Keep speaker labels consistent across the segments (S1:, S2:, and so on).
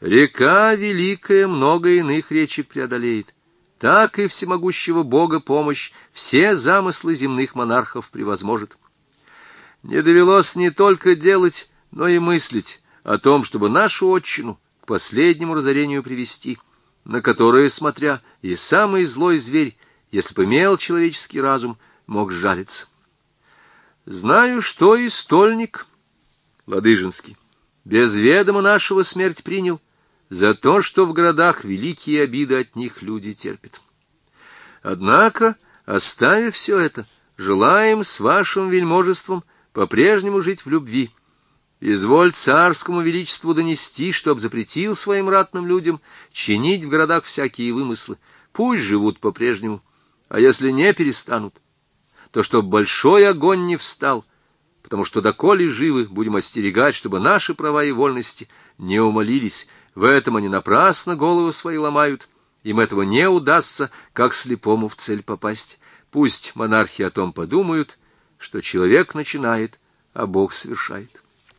S1: Река великая много иных речек преодолеет. Так и всемогущего Бога помощь все замыслы земных монархов превозможет. Не довелось не только делать, но и мыслить о том, чтобы нашу отчину к последнему разорению привести, на которое, смотря, и самый злой зверь, если бы имел человеческий разум, мог сжалиться. Знаю, что и стольник Ладыжинский без ведома нашего смерть принял за то, что в городах великие обиды от них люди терпят. Однако, оставив все это, желаем с вашим вельможеством по-прежнему жить в любви. Изволь царскому величеству донести, чтоб запретил своим ратным людям чинить в городах всякие вымыслы. Пусть живут по-прежнему, а если не перестанут, то чтоб большой огонь не встал, потому что доколе живы, будем остерегать, чтобы наши права и вольности не умолились. В этом они напрасно головы свои ломают, им этого не удастся, как слепому в цель попасть. Пусть монархи о том подумают, что человек начинает, а Бог совершает.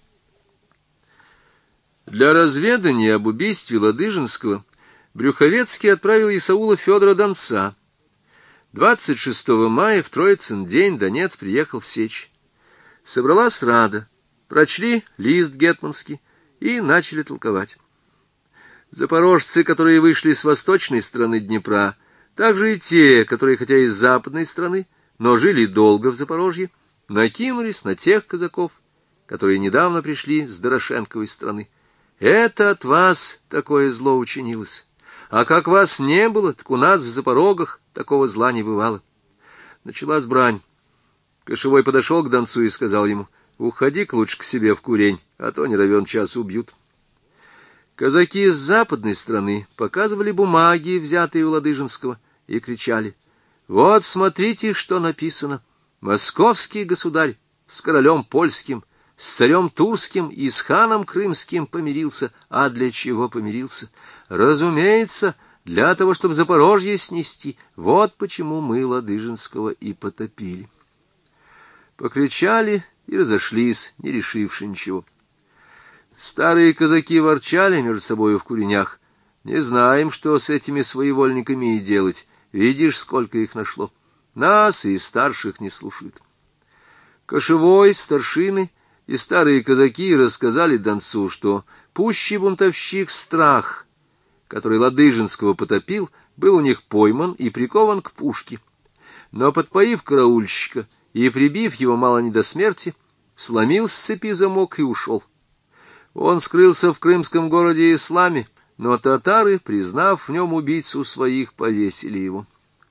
S1: Для разведания об убийстве Ладыжинского Брюховецкий отправил Исаула Федора Донца. 26 мая в Троицын день Донец приехал в Сечь. Собралась рада, прочли лист гетманский и начали толковать. Запорожцы, которые вышли с восточной стороны Днепра, также и те, которые, хотя и с западной стороны, но жили долго в Запорожье, накинулись на тех казаков, которые недавно пришли с Дорошенковой страны. Это от вас такое зло учинилось. А как вас не было, так у нас в Запорогах такого зла не бывало. Началась брань. Кошевой подошел к Донцу и сказал ему: «Уходи-ка лучше к себе в курень, а то не равен час убьют». Казаки с западной стороны показывали бумаги, взятые у Ладыжинского, и кричали: «Вот смотрите, что написано. Московский государь с королем польским, с царем турским и с ханом крымским помирился. А для чего помирился? Разумеется, для того, чтобы Запорожье снести. Вот почему мы Ладыжинского и потопили». Покричали и разошлись, не решивши ничего. Старые казаки ворчали между собою в куренях: «Не знаем, что с этими своевольниками и делать. Видишь, сколько их нашло. Нас и старших не слушают». Кошевой, старшины и старые казаки рассказали Донцу, что пущий бунтовщик Страх, который Ладыжинского потопил, был у них пойман и прикован к пушке. Но, подпоив караульщика и прибив его мало не до смерти, сломил с цепи замок и ушел. Он скрылся в крымском городе Исламе, но татары, признав в нем убийцу своих, повесили его.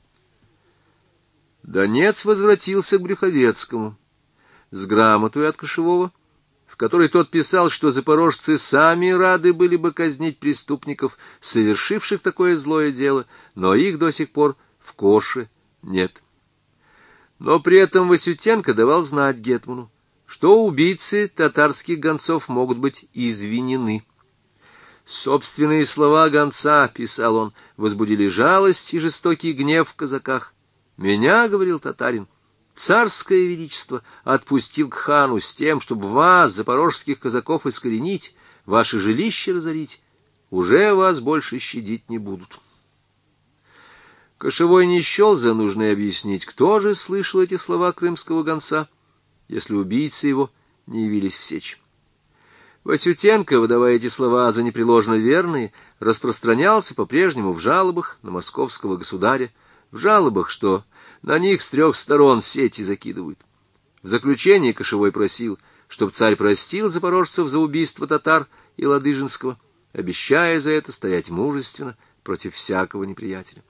S1: Донец возвратился к Брюховецкому с грамотой от Кошевого, в которой тот писал, что запорожцы сами рады были бы казнить преступников, совершивших такое злое дело, но их до сих пор в Коше нет. Но при этом Васютенко давал знать гетману, что убийцы татарских гонцов могут быть извинены. Собственные слова гонца, писал он, возбудили жалость и жестокий гнев в казаках. «Меня, — говорил татарин, — царское величество отпустил к хану с тем, чтобы вас, запорожских казаков, искоренить, ваши жилища разорить. Уже вас больше щадить не будут». Кошевой не счел за нужное объяснить, кто же слышал эти слова крымского гонца, если убийцы его не явились в Сечь. Васютенко, выдавая эти слова за непреложно верные, распространялся по-прежнему в жалобах на московского государя, в жалобах, что на них с 3 сторон сети закидывают. В заключение Кошевой просил, чтобы царь простил запорожцев за убийство татар и Ладыжинского, обещая за это стоять мужественно против всякого неприятеля.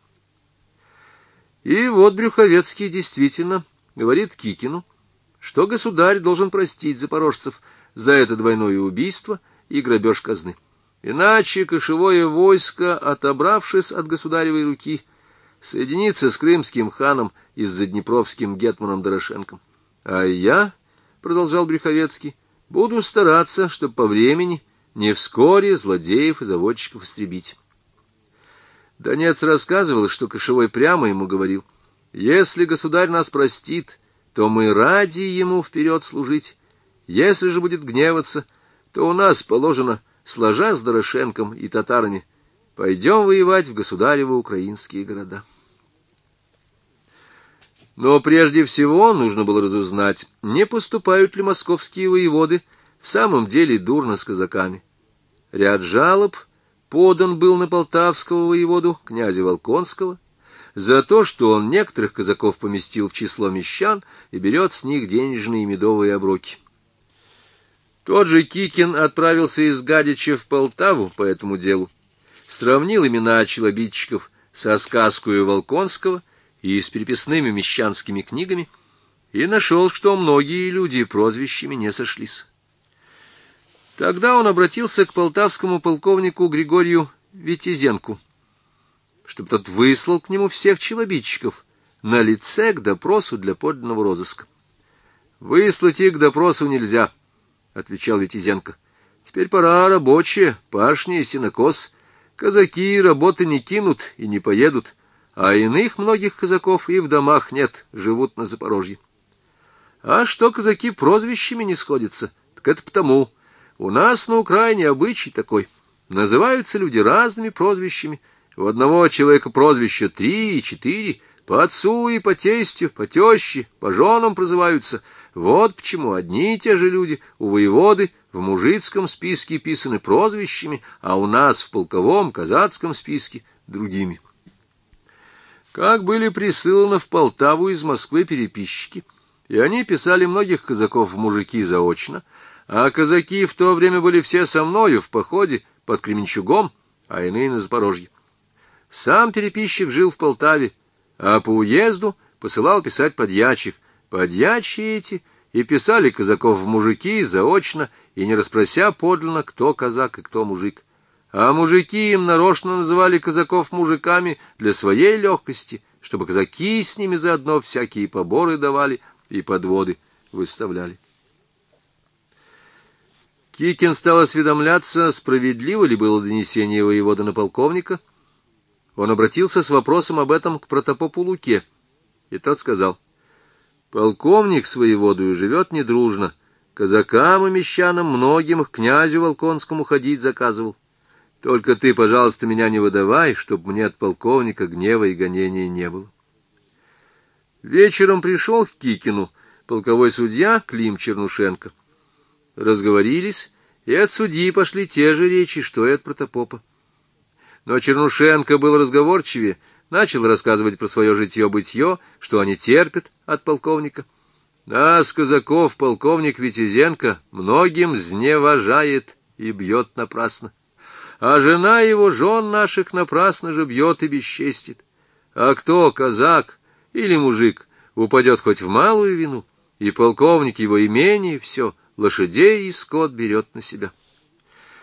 S1: И вот Брюховецкий действительно говорит Кикину, что государь должен простить запорожцев за это двойное убийство и грабеж казны. Иначе кошевое войско, отобравшись от государевой руки, соединится с крымским ханом и с заднепровским гетманом Дорошенком. А я, — продолжал Брюховецкий, — буду стараться, чтобы по времени не вскоре злодеев и заводчиков истребить. Донец рассказывал, что Кошевой прямо ему говорил: «Если государь нас простит, то мы ради ему вперед служить. Если же будет гневаться, то у нас положено сложа с Дорошенком и татарами, пойдем воевать в государевы украинские города. Но прежде всего нужно было разузнать, не поступают ли московские воеводы в самом деле дурно с казаками. Ряд жалоб подан был на полтавского воеводу, князя Волконского, за то, что он некоторых казаков поместил в число мещан и берет с них денежные и медовые оброки. Тот же Кикин отправился из Гадича в Полтаву по этому делу, сравнил имена челобитчиков со сказкою Волконского и с переписными мещанскими книгами, и нашел, что многие люди прозвищами не сошлись. Тогда он обратился к полтавскому полковнику Григорию Витязенку, чтобы тот выслал к нему всех челобитчиков на лице к допросу для подлинного розыска. «Выслать их к допросу нельзя», — отвечал Витязенко. «Теперь пора рабочая, пашня и сенокос. Казаки работы не кинут и не поедут, а иных многих казаков и в домах нет, живут на Запорожье. А что казаки прозвищами не сходятся, так это потому. У нас на Украине обычай такой. Называются люди разными прозвищами. У одного человека прозвища 3 и 4, по отцу и по тестю, по теще, по женам прозываются. Вот почему одни и те же люди у воеводы в мужицком списке писаны прозвищами, а у нас в полковом казацком списке другими». Как были присыланы в Полтаву из Москвы переписчики, и они писали многих казаков в мужики заочно, а казаки в то время были все со мною в походе под Кременчугом, а иные на Запорожье. Сам переписчик жил в Полтаве, а по уезду посылал писать подьячих. Подьячие эти и писали казаков в мужики заочно, и не расспрося подлинно, кто казак и кто мужик. А мужики им нарочно называли казаков мужиками для своей легкости, чтобы казаки с ними заодно всякие поборы давали и подводы выставляли. Кикин стал осведомляться, справедливо ли было донесение воевода на полковника. Он обратился с вопросом об этом к протопопу Луке, и тот сказал: «Полковник с воеводою живет недружно, казакам и мещанам многим к князю Волконскому ходить заказывал. Только ты, пожалуйста, меня не выдавай, чтоб мне от полковника гнева и гонения не было». Вечером пришел к Кикину полковой судья Клим Чернушенко. Разговорились, и от судьи пошли те же речи, что и от протопопа. Но Чернушенко был разговорчивее, начал рассказывать про свое житье-бытье, что они терпят от полковника. Нас, казаков, полковник Витязенко многим зневажает и бьет напрасно. А жена его жен наших напрасно же бьет и бесчестит. А кто, казак или мужик, упадет хоть в малую вину, и полковник его имение все, лошадей и скот берет на себя.